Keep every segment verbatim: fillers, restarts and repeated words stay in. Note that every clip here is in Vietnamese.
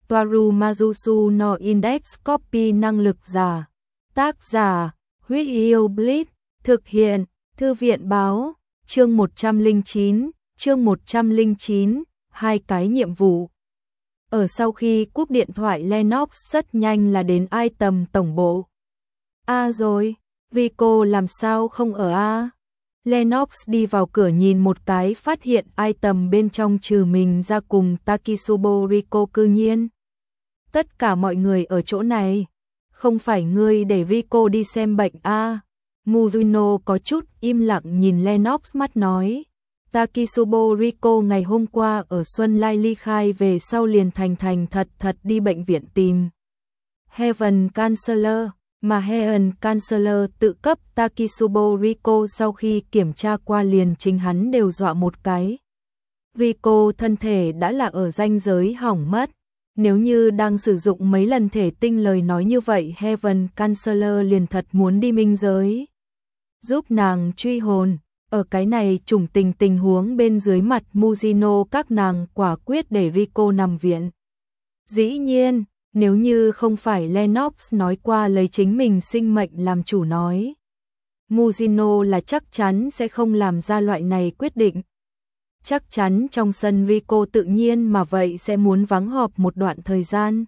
Toaru Majusu no Index Copy năng lực giả. Tác giả, Huyết Yêu Blitz, thực hiện, Thư viện báo, chương một trăm lẻ chín, chương một trăm lẻ chín, hai cái nhiệm vụ. Ở sau khi cúp điện thoại Lennox rất nhanh là đến item tổng bộ. À rồi, Rico làm sao không ở a? À? Lennox đi vào cửa nhìn một cái phát hiện item bên trong trừ mình ra cùng Takisubo Rico cư nhiên. Tất cả mọi người ở chỗ này, không phải ngươi để Rico đi xem bệnh a? À? Muzino có chút im lặng nhìn Lennox mắt nói. Takisubo Rico ngày hôm qua ở Xuân Lai ly khai về sau liền thành thành thật thật đi bệnh viện tìm Heaven Counselor, mà Heaven Counselor tự cấp Takisubo Rico sau khi kiểm tra qua liền chính hắn đều dọa một cái. Rico thân thể đã là ở ranh giới hỏng mất. Nếu như đang sử dụng mấy lần thể tinh lời nói như vậy Heaven Counselor liền thật muốn đi minh giới. Giúp nàng truy hồn. Ở cái này trùng tình tình huống bên dưới mặt Muzino các nàng quả quyết để Rico nằm viện. Dĩ nhiên, nếu như không phải Lennox nói qua lấy chính mình sinh mệnh làm chủ nói. Muzino là chắc chắn sẽ không làm ra loại này quyết định. Chắc chắn trong sân Rico tự nhiên mà vậy sẽ muốn vắng họp một đoạn thời gian.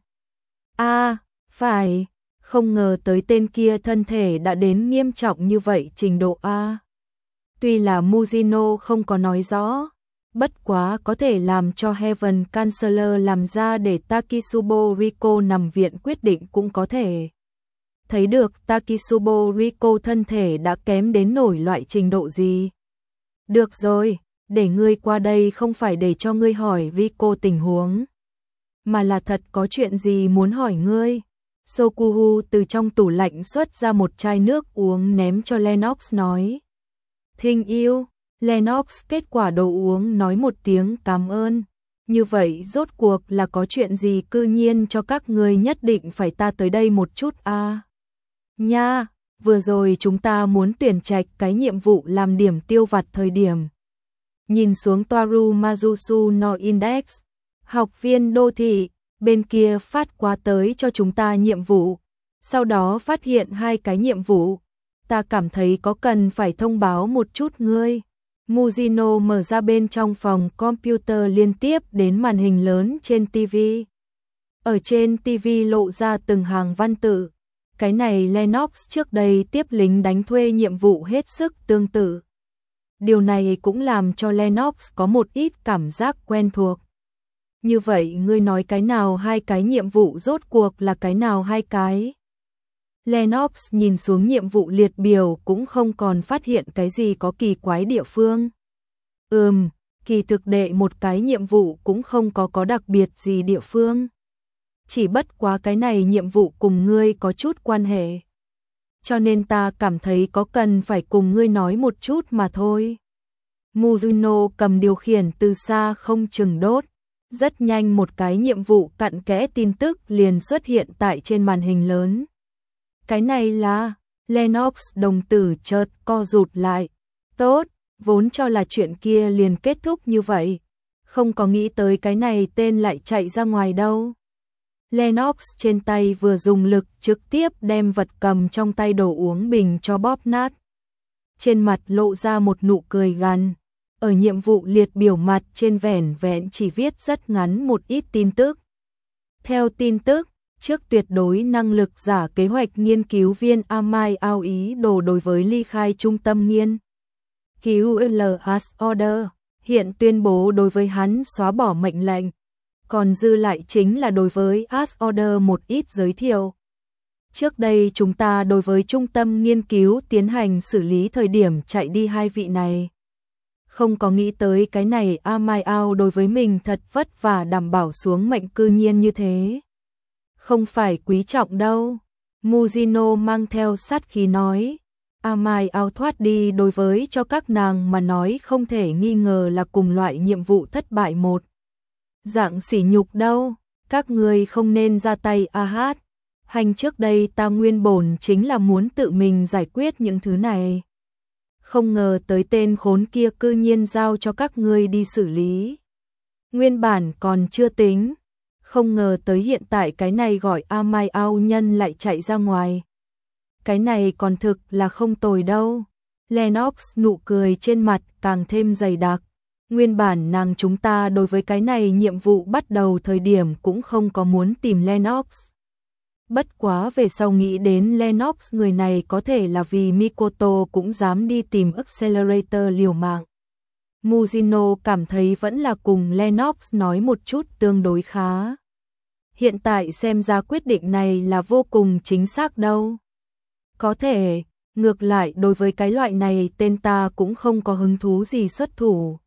À, phải, không ngờ tới tên kia thân thể đã đến nghiêm trọng như vậy trình độ A. Tuy là Muzino không có nói rõ, bất quá có thể làm cho Heaven Counselor làm ra để Takisubo Rico nằm viện quyết định cũng có thể. Thấy được Takisubo Rico thân thể đã kém đến nổi loại trình độ gì. Được rồi, để ngươi qua đây không phải để cho ngươi hỏi Rico tình huống, mà là thật có chuyện gì muốn hỏi ngươi. Sokuhu từ trong tủ lạnh xuất ra một chai nước uống ném cho Lennox nói. Thinh yêu, Lennox kết quả đồ uống nói một tiếng cảm ơn. Như vậy rốt cuộc là có chuyện gì cư nhiên cho các ngươi nhất định phải ta tới đây một chút a? À? Nha, vừa rồi chúng ta muốn tuyển trạch cái nhiệm vụ làm điểm tiêu vặt thời điểm. Nhìn xuống Toaru Majusu no Index, học viên đô thị, bên kia phát qua tới cho chúng ta nhiệm vụ. Sau đó phát hiện hai cái nhiệm vụ. Ta cảm thấy có cần phải thông báo một chút ngươi. Muzino mở ra bên trong phòng computer liên tiếp đến màn hình lớn trên ti vi. Ở trên ti vi lộ ra từng hàng văn tự. Cái này Lennox trước đây tiếp lính đánh thuê nhiệm vụ hết sức tương tự. Điều này cũng làm cho Lennox có một ít cảm giác quen thuộc. Như vậy ngươi nói cái nào hai cái nhiệm vụ rốt cuộc là cái nào hai cái? Lennox nhìn xuống nhiệm vụ liệt biểu cũng không còn phát hiện cái gì có kỳ quái địa phương. Ừm, kỳ thực đệ một cái nhiệm vụ cũng không có có đặc biệt gì địa phương. Chỉ bất quá cái này nhiệm vụ cùng ngươi có chút quan hệ. Cho nên ta cảm thấy có cần phải cùng ngươi nói một chút mà thôi. Muzino cầm điều khiển từ xa không chừng đốt. Rất nhanh một cái nhiệm vụ cặn kẽ tin tức liền xuất hiện tại trên màn hình lớn. Cái này là, Lennox đồng tử chợt co rụt lại. Tốt, vốn cho là chuyện kia liền kết thúc như vậy. Không có nghĩ tới cái này tên lại chạy ra ngoài đâu. Lennox trên tay vừa dùng lực trực tiếp đem vật cầm trong tay đồ uống bình cho bóp nát. Trên mặt lộ ra một nụ cười gằn. Ở nhiệm vụ liệt biểu mặt trên vẻn vẹn chỉ viết rất ngắn một ít tin tức. Theo tin tức, trước tuyệt đối năng lực giả kế hoạch nghiên cứu viên Amai ao ý đồ đối với ly khai trung tâm nghiên cứu Last Order, hiện tuyên bố đối với hắn xóa bỏ mệnh lệnh. Còn dư lại chính là đối với Last Order một ít giới thiệu. Trước đây chúng ta đối với trung tâm nghiên cứu tiến hành xử lý thời điểm chạy đi hai vị này. Không có nghĩ tới cái này Amai ao đối với mình thật vất vả đảm bảo xuống mệnh cư nhiên như thế. Không phải quý trọng đâu. Muzino mang theo sát khí nói. Amai ao thoát đi đối với cho các nàng mà nói không thể nghi ngờ là cùng loại nhiệm vụ thất bại một. Dạng sỉ nhục đâu, các người không nên ra tay a hát. Hành trước đây ta nguyên bổn chính là muốn tự mình giải quyết những thứ này. Không ngờ tới tên khốn kia cư nhiên giao cho các ngươi đi xử lý. Nguyên bản còn chưa tính. Không ngờ tới hiện tại cái này gọi A Mai Ao nhân lại chạy ra ngoài. Cái này còn thực là không tồi đâu. Lennox nụ cười trên mặt càng thêm dày đặc. Nguyên bản nàng chúng ta đối với cái này nhiệm vụ bắt đầu thời điểm cũng không có muốn tìm Lennox. Bất quá về sau nghĩ đến Lennox người này có thể là vì Mikoto cũng dám đi tìm Accelerator liều mạng. Mujino cảm thấy vẫn là cùng Lennox nói một chút tương đối khá. Hiện tại xem ra quyết định này là vô cùng chính xác đâu. Có thể, ngược lại đối với cái loại này tên ta cũng không có hứng thú gì xuất thủ.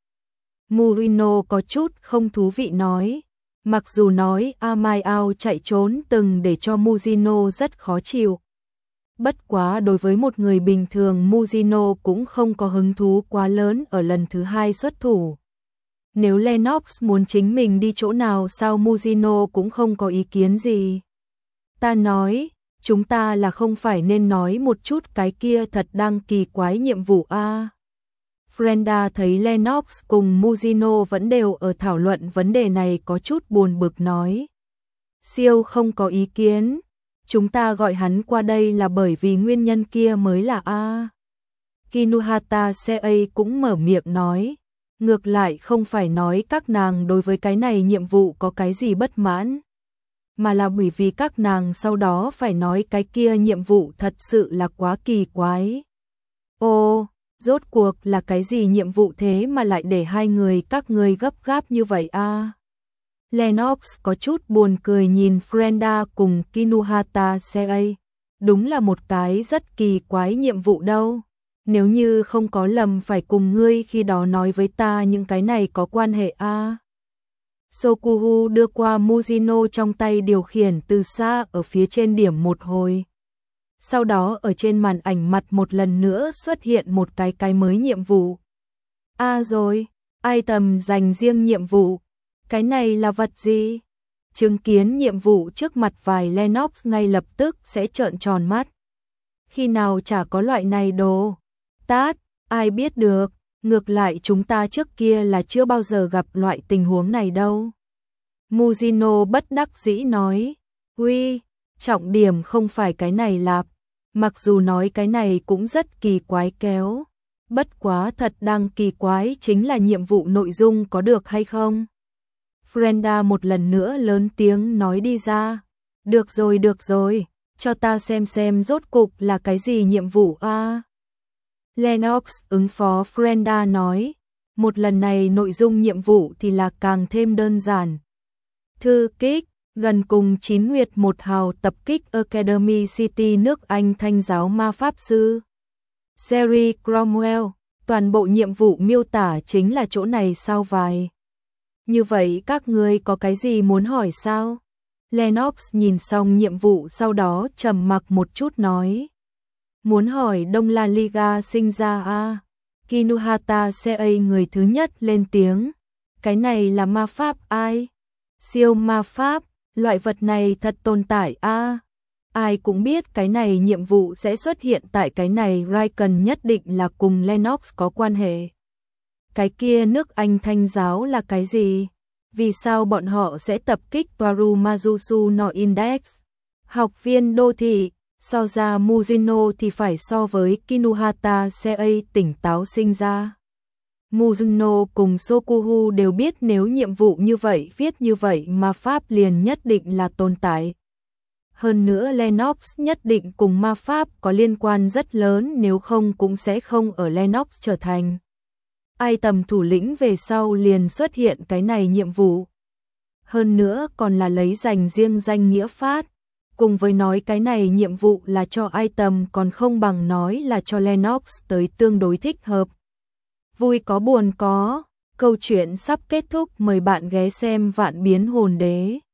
Murino có chút không thú vị nói. Mặc dù nói A Mai Ao chạy trốn từng để cho Mujino rất khó chịu. Bất quá đối với một người bình thường Mujino cũng không có hứng thú quá lớn ở lần thứ hai xuất thủ. Nếu Lennox muốn chính mình đi chỗ nào sao Mujino cũng không có ý kiến gì. Ta nói, chúng ta là không phải nên nói một chút cái kia thật đang kỳ quái nhiệm vụ a. À. Frenda thấy Lennox cùng Mujino vẫn đều ở thảo luận vấn đề này có chút buồn bực nói. Siêu không có ý kiến. Chúng ta gọi hắn qua đây là bởi vì nguyên nhân kia mới là A. Kinuhata Sei cũng mở miệng nói. Ngược lại không phải nói các nàng đối với cái này nhiệm vụ có cái gì bất mãn. Mà là bởi vì các nàng sau đó phải nói cái kia nhiệm vụ thật sự là quá kỳ quái. Ô, rốt cuộc là cái gì nhiệm vụ thế mà lại để hai người các người gấp gáp như vậy a? À? Lennox có chút buồn cười nhìn Frenda cùng Kinuhata Sei. Đúng là một cái rất kỳ quái nhiệm vụ đâu. Nếu như không có lầm phải cùng ngươi khi đó nói với ta những cái này có quan hệ a. À? Sokuhu đưa qua Mujino trong tay điều khiển từ xa ở phía trên điểm một hồi. Sau đó ở trên màn ảnh mặt một lần nữa xuất hiện một cái cái mới nhiệm vụ. À rồi, item dành riêng nhiệm vụ. Cái này là vật gì? Chứng kiến nhiệm vụ trước mặt vài Lennox ngay lập tức sẽ trợn tròn mắt. Khi nào chả có loại này đồ? Tát, ai biết được, ngược lại chúng ta trước kia là chưa bao giờ gặp loại tình huống này đâu. Mujino bất đắc dĩ nói, uy, trọng điểm không phải cái này lạp, mặc dù nói cái này cũng rất kỳ quái kéo. Bất quá thật đang kỳ quái chính là nhiệm vụ nội dung có được hay không? Frenda một lần nữa lớn tiếng nói đi ra. Được rồi được rồi, cho ta xem xem rốt cục là cái gì nhiệm vụ a. À? Lennox ứng phó Frenda nói. Một lần này nội dung nhiệm vụ thì là càng thêm đơn giản. Thư kích, gần cùng chín nguyệt một hào tập kích Academy City nước Anh Thanh giáo ma pháp sư. Series Cromwell, toàn bộ nhiệm vụ miêu tả chính là chỗ này sao vài. Như vậy các ngươi có cái gì muốn hỏi sao? Lennox nhìn xong nhiệm vụ sau đó trầm mặc một chút nói. Muốn hỏi Đông La Liga sinh ra a. À? Kinuhata Sei người thứ nhất lên tiếng. Cái này là ma pháp ai? Siêu ma pháp, loại vật này thật tồn tại a. À? Ai cũng biết cái này nhiệm vụ sẽ xuất hiện tại cái này Raikon nhất định là cùng Lennox có quan hệ. Cái kia nước Anh Thanh giáo là cái gì? Vì sao bọn họ sẽ tập kích Toru Mazusu no Index? Học viên đô thị, so ra Mujino thì phải so với Kinuhata Sei tỉnh táo sinh ra. Mujino cùng Sokuhu đều biết nếu nhiệm vụ như vậy viết như vậy ma pháp liền nhất định là tồn tại. Hơn nữa Lennox nhất định cùng ma pháp có liên quan rất lớn nếu không cũng sẽ không ở Lennox trở thành. Ai tầm thủ lĩnh về sau liền xuất hiện cái này nhiệm vụ. Hơn nữa còn là lấy dành riêng danh nghĩa phát. Cùng với nói cái này nhiệm vụ là cho ai tầm còn không bằng nói là cho Lennox tới tương đối thích hợp. Vui có buồn có, câu chuyện sắp kết thúc mời bạn ghé xem Vạn Biến Hồn Đế.